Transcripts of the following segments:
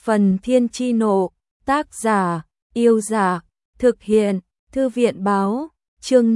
Phần Thiên Chi Nộ, tác giả, Yêu Dạ, thực hiện, Thư viện Báo, chương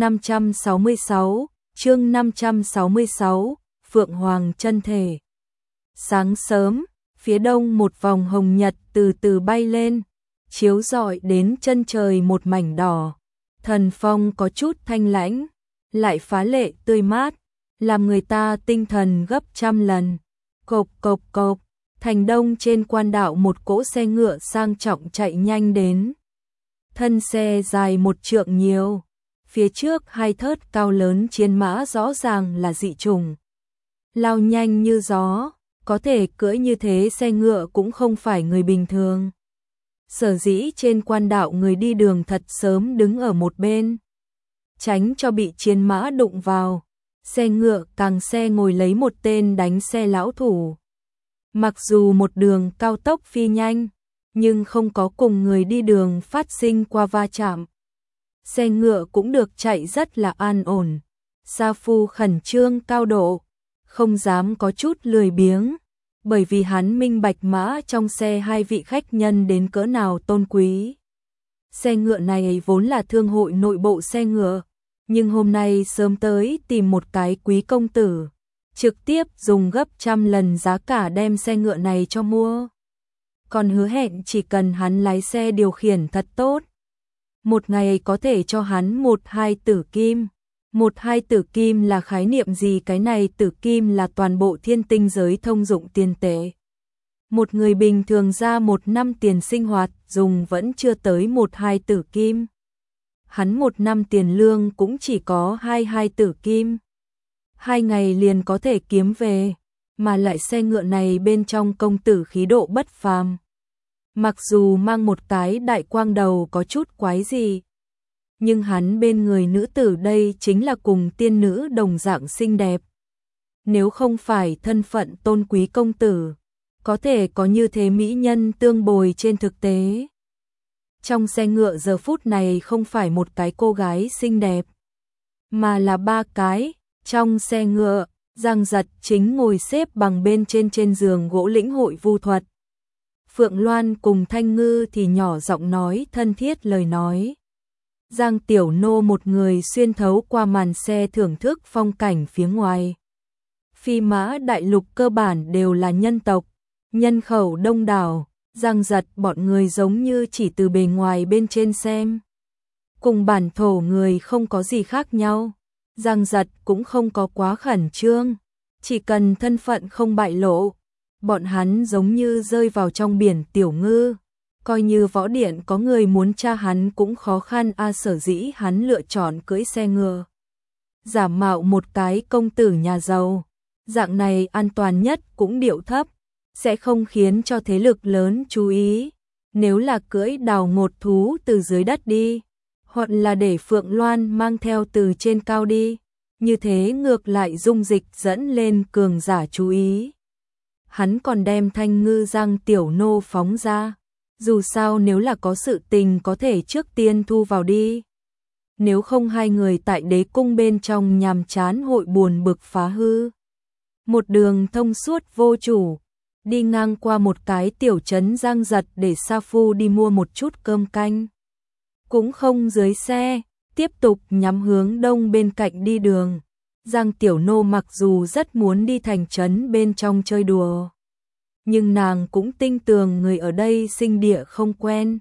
566, Phượng Hoàng chân thể. Sáng sớm, phía đông một vòng hồng nhật từ từ bay lên, chiếu rọi đến chân trời một mảnh đỏ. Thần phong có chút thanh lãnh, lại phá lệ tươi mát, làm người ta tinh thần gấp trăm lần. Cộp cộp cộp, thành đông trên quan đạo một cỗ xe ngựa sang trọng chạy nhanh đến. Thân xe dài 1 trượng nhiều, phía trước 2 thớt cao lớn chiến mã rõ ràng là dị chủng. Lao nhanh như gió, có thể cưỡi như thế xe ngựa cũng không phải người bình thường. Sở dĩ trên quan đạo người đi đường thật sớm đứng ở một bên, tránh cho bị chiến mã đụng vào. Xe ngựa càng xe ngồi lấy một tên đánh xe lão thủ. Mặc dù một đường cao tốc phi nhanh, nhưng không có cùng người đi đường phát sinh qua va chạm. Xe ngựa cũng được chạy rất là an ổn. Sa Phu khẩn trương cao độ, không dám có chút lười biếng, bởi vì hắn minh bạch mã trong xe 2 vị khách nhân đến cỡ nào tôn quý. Xe ngựa này vốn là thương hội nội bộ xe ngựa, nhưng hôm nay sớm tới tìm một cái quý công tử, trực tiếp dùng gấp trăm lần giá cả đem xe ngựa này cho mua. Còn hứa hẹn chỉ cần hắn lái xe điều khiển thật tốt, một ngày có thể cho hắn 1-2 tử kim. 1-2 tử kim là khái niệm gì? Cái này tử kim là toàn bộ thiên tinh giới thông dụng tiền tệ. Một người bình thường ra 1 năm tiền sinh hoạt dùng vẫn chưa tới 1-2 tử kim. Hắn 1 năm tiền lương cũng chỉ có 2-2 tử kim. 2 ngày liền có thể kiếm về, mà lại xe ngựa này bên trong công tử khí độ bất phàm. Mặc dù mang một cái đại quang đầu có chút quái gì, nhưng hắn bên người nữ tử đây chính là cùng tiên nữ đồng dạng xinh đẹp. Nếu không phải thân phận tôn quý công tử, có thể có như thế mỹ nhân tương bồi trên thực tế. Trong xe ngựa giờ phút này không phải một cái cô gái xinh đẹp, mà là 3 cái. Trong xe ngựa, Giang Giật chính ngồi xếp bằng bên trên giường gỗ lĩnh hội vu thuật. Phượng Loan cùng Thanh Ngư thì nhỏ giọng nói thân thiết lời nói. Giang Tiểu Nô một người xuyên thấu qua màn xe thưởng thức phong cảnh phía ngoài. Phi mã đại lục cơ bản đều là nhân tộc, nhân khẩu đông đảo. Giang Giật bọn người giống như chỉ từ bề ngoài bên trên xem, cùng bản thổ người không có gì khác nhau. Giang Giật cũng không có quá khẩn trương, chỉ cần thân phận không bại lộ, bọn hắn giống như rơi vào trong biển tiểu ngư, coi như võ điện có người muốn tra hắn cũng khó khăn. Sở dĩ hắn lựa chọn cưỡi xe ngựa, giả mạo một cái công tử nhà giàu, dạng này an toàn nhất, cũng điệu thấp, sẽ không khiến cho thế lực lớn chú ý. Nếu là cưỡi đào ngột thú từ dưới đất đi, hoặc là để Phượng Loan mang theo từ trên cao đi, như thế ngược lại dung dịch dẫn lên cường giả chú ý. Hắn còn đem Thanh Ngư Giang Tiểu Nô phóng ra, dù sao nếu là có sự tình có thể trước tiên thu vào đi. Nếu không 2 người tại đế cung bên trong nhàm chán hội buồn bực phá hư. Một đường thông suốt vô chủ, đi ngang qua một cái tiểu trấn. Giang Giật để Sa Phu đi mua một chút cơm canh, cũng không dưới xe, tiếp tục nhắm hướng đông bên cạnh đi đường. Giang Tiểu Nô mặc dù rất muốn đi thành trấn bên trong chơi đùa, nhưng nàng cũng tin tưởng người ở đây sinh địa không quen,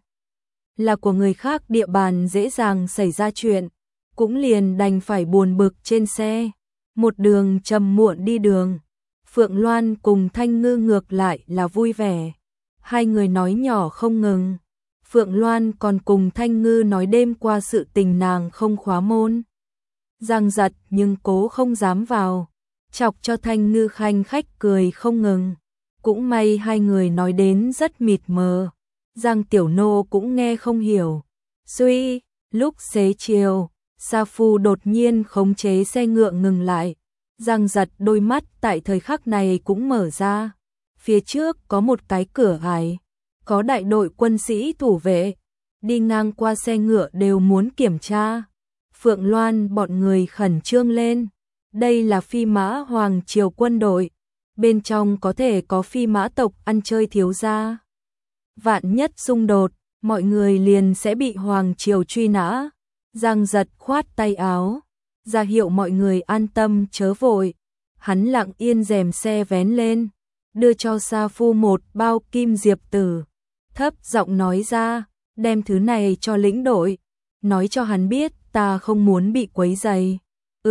là của người khác địa bàn dễ dàng xảy ra chuyện, cũng liền đành phải buồn bực trên xe. Một đường trầm muộn đi đường, Phượng Loan cùng Thanh Ngư ngược lại là vui vẻ, 2 người nói nhỏ không ngừng. Phượng Loan còn cùng Thanh Ngư nói đêm qua sự tình nàng không khóa môn. Giang Giật nhưng cố không dám vào, chọc cho Thanh Ngư khanh khách cười không ngừng. Cũng may 2 người nói đến rất mịt mờ, Giang Tiểu Nô cũng nghe không hiểu. Suy, lúc xế chiều, Sa Phu đột nhiên khống chế xe ngựa ngừng lại. Giang Giật đôi mắt tại thời khắc này cũng mở ra. Phía trước có một cái cửa ải, có đại đội quân sĩ thủ vệ, đi ngang qua xe ngựa đều muốn kiểm tra. Phượng Loan bọn người khẩn trương lên, đây là phi mã hoàng triều quân đội, bên trong có thể có phi mã tộc ăn chơi thiếu gia. vạn nhất xung đột, mọi người liền sẽ bị hoàng triều truy nã. Giang Giật khoát tay áo, ra hiệu mọi người an tâm chớ vội. Hắn lặng yên rèm xe vén lên, đưa cho Sa Phu một bao kim diệp tử, thấp giọng nói ra, đem thứ này cho lĩnh đội, nói cho hắn biết ta không muốn bị quấy rầy.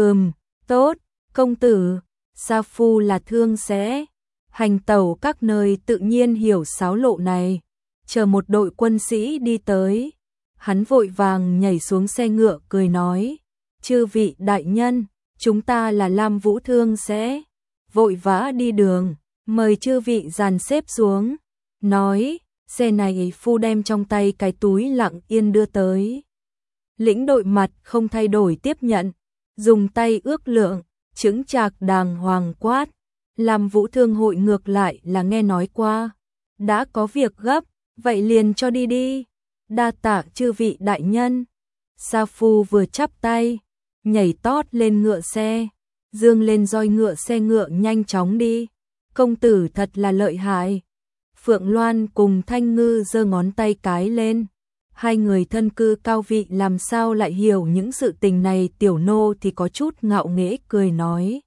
Tốt, công tử. Sa Phu là thương sẽ hành tẩu các nơi tự nhiên hiểu xáo lộ này. Chờ một đội quân sĩ đi tới, hắn vội vàng nhảy xuống xe ngựa cười nói, chư vị đại nhân, chúng ta là Lam Vũ Thương sẽ vội vã đi đường, mời chư vị dàn xếp xuống. Nói, xe này Phu đem trong tay cái túi lặng yên đưa tới. Lĩnh đội mặt không thay đổi tiếp nhận, dùng tay ước lượng, chững chạc đàng hoàng quát. Lam Vũ Thương hội ngược lại là nghe nói qua, đã có việc gấp, vậy liền cho đi đi. Đa tạ chư vị đại nhân. Sa Phu vừa chắp tay, nhảy tót lên ngựa xe, dương lên roi ngựa, xe ngựa nhanh chóng đi. Công tử thật là lợi hại. Phượng Loan cùng Thanh Ngư giơ ngón tay cái lên. Hai người thân cư cao vị làm sao lại hiểu những sự tình này. Tiểu nô thì có chút ngạo nghễ cười nói,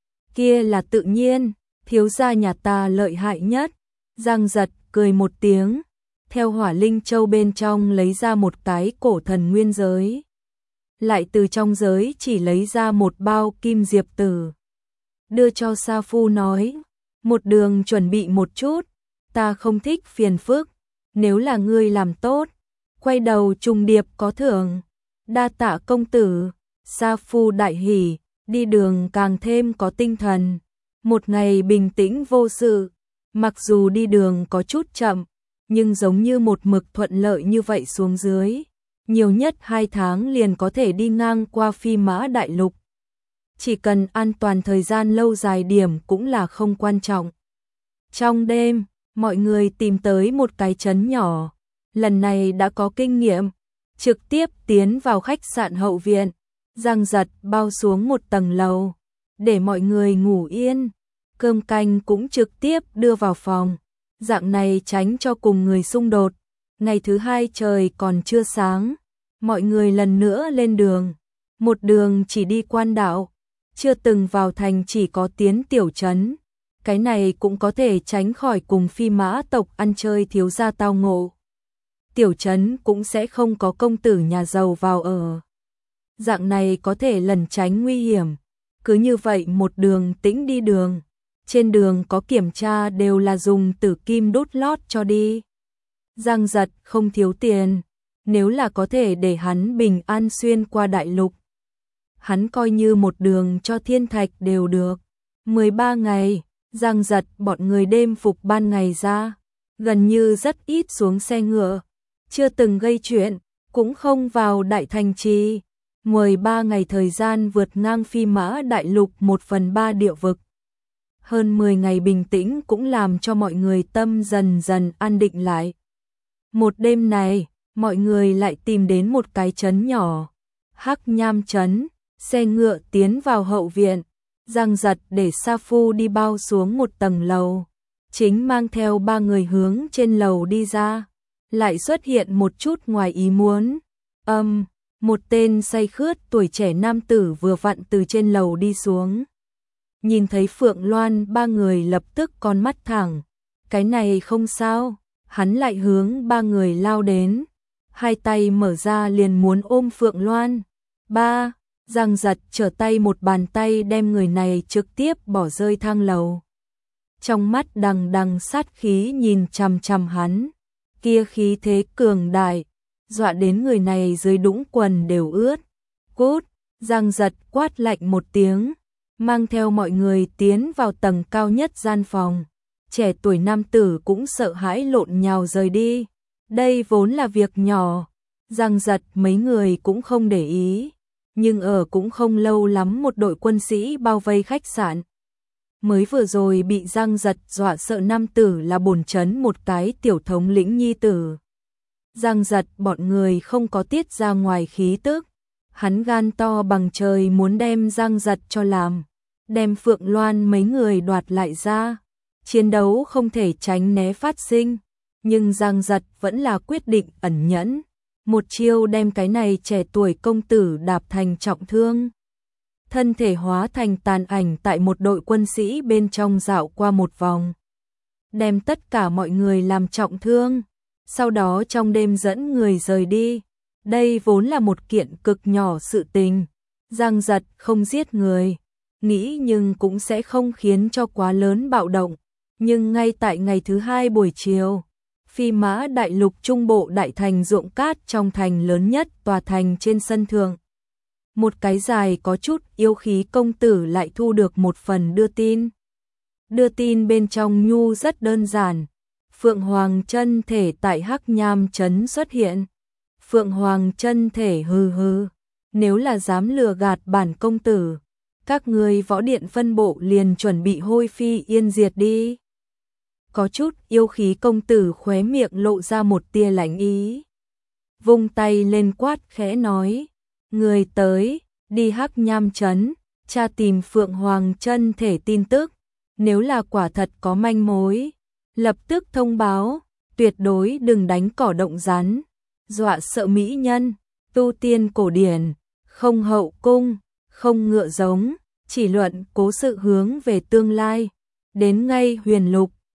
kia là tự nhiên, thiếu gia nhà ta lợi hại nhất. Giang Giật cười một tiếng, theo Hỏa Linh Châu bên trong lấy ra một cái cổ thần nguyên giới, lại từ trong giới chỉ lấy ra một bao kim diệp tử, đưa cho Sa Phu nói, một đường chuẩn bị một chút, ta không thích phiền phức, nếu là ngươi làm tốt, quay đầu trùng điệp có thưởng. Đa tạ công tử. Sa Phu đại hỉ, đi đường càng thêm có tinh thần. Một ngày bình tĩnh vô sự, mặc dù đi đường có chút chậm, nhưng giống như một mực thuận lợi như vậy xuống dưới, nhiều nhất 2 tháng liền có thể đi ngang qua Phi Mã Đại Lục. Chỉ cần an toàn thời gian lâu dài điểm cũng là không quan trọng. Trong đêm, mọi người tìm tới một cái trấn nhỏ, lần này đã có kinh nghiệm, trực tiếp tiến vào khách sạn hậu viện. Giang Giật bao xuống một tầng lầu, để mọi người ngủ yên, cơm canh cũng trực tiếp đưa vào phòng, dạng này tránh cho cùng người xung đột. Ngày thứ 2 trời còn chưa sáng, mọi người lần nữa lên đường, một đường chỉ đi quan đạo, chưa từng vào thành, chỉ có tiến tiểu trấn. Cái này cũng có thể tránh khỏi cùng Phi Mã tộc ăn chơi thiếu gia tao ngộ. Tiểu trấn cũng sẽ không có công tử nhà giàu vào ở, dạng này có thể lẩn tránh nguy hiểm. Cứ như vậy một đường tĩnh đi đường, trên đường có kiểm tra đều là dùng tử kim đốt lót cho đi. Giang Giật không thiếu tiền, nếu là có thể để hắn bình an xuyên qua đại lục, hắn coi như một đường cho thiên thạch đều được. 13 ngày, Giang Giật bọn người đêm phục ban ngày ra, gần như rất ít xuống xe ngựa, chưa từng gây chuyện, cũng không vào đại thành trì. 13 ngày thời gian vượt ngang Phi Mã Đại Lục 1/3 địa vực. Hơn 10 ngày bình tĩnh cũng làm cho mọi người tâm dần dần an định lại. Một đêm này, mọi người lại tìm đến một cái trấn nhỏ, Hắc Nham trấn, xe ngựa tiến vào hậu viện. Giang Giật để Sa Phu đi bao xuống một tầng lầu, chính mang theo 3 người hướng trên lầu đi ra, lại xuất hiện một chút ngoài ý muốn. Một tên say khướt tuổi trẻ nam tử vừa vặn từ trên lầu đi xuống. Nhìn thấy Phượng Loan, 3 người lập tức con mắt thẳng. Cái này không sao, hắn lại hướng 3 người lao đến, hai tay mở ra liền muốn ôm Phượng Loan. Giang Giật trở tay một bàn tay đem người này trực tiếp bỏ rơi thang lầu. Trong mắt đằng đằng sát khí nhìn chằm chằm hắn, kia khí thế cường đại, dọa đến người này dưới đũng quần đều ướt. Cút! Giang Giật quát lạnh một tiếng, mang theo mọi người tiến vào tầng cao nhất gian phòng. Trẻ tuổi nam tử cũng sợ hãi lộn nhào rời đi. Đây vốn là việc nhỏ, Giang Giật mấy người cũng không để ý. Nhưng ở cũng không lâu lắm một đội quân sĩ bao vây khách sạn. Mới vừa rồi bị Giang Giật dọa sợ nam tử là bổn trấn một cái tiểu thống lĩnh nhi tử. Giang Giật bọn người không có tiết ra ngoài khí tức, hắn gan to bằng trời muốn đem Giang Giật cho làm, đem Phượng Loan mấy người đoạt lại ra. Chiến đấu không thể tránh né phát sinh, Nhưng Giang Giật vẫn là quyết định ẩn nhẫn, một chiêu đem cái này trẻ tuổi công tử đạp thành trọng thương. Thân thể hóa thành tàn ảnh tại một đội quân sĩ bên trong dạo qua một vòng, đem tất cả mọi người làm trọng thương, sau đó trong đêm dẫn người rời đi. Đây vốn là một kiện cực nhỏ sự tình, Giang Giật không giết người, nghĩ nhưng cũng sẽ không khiến cho quá lớn bạo động. Nhưng ngay tại ngày thứ hai buổi chiều, Phi Mã Đại Lục trung bộ đại thành ruộng cát trong thành lớn nhất tòa thành trên sân thượng, một cái dài có chút yêu khí công tử lại thu được một phần đưa tin. Đưa tin bên trong nhu rất đơn giản, Phượng Hoàng chân thể tại Hắc Nham trấn xuất hiện. Phượng Hoàng chân thể hừ hừ, nếu là dám lừa gạt bản công tử, các ngươi võ điện phân bộ liền chuẩn bị hôi phi yên diệt đi. Có chút yêu khí công tử khóe miệng lộ ra một tia lạnh ý, vung tay lên quát khẽ nói, người tới, đi Hắc Nham trấn, tra tìm Phượng Hoàng chân thể tin tức, nếu là quả thật có manh mối, lập tức thông báo, tuyệt đối đừng đánh cỏ động rắn, dọa sợ mỹ nhân. Tu tiên cổ điển, không hậu cung, không ngựa giống, chỉ luận cố sự hướng về tương lai. Đến ngay Huyền Lục,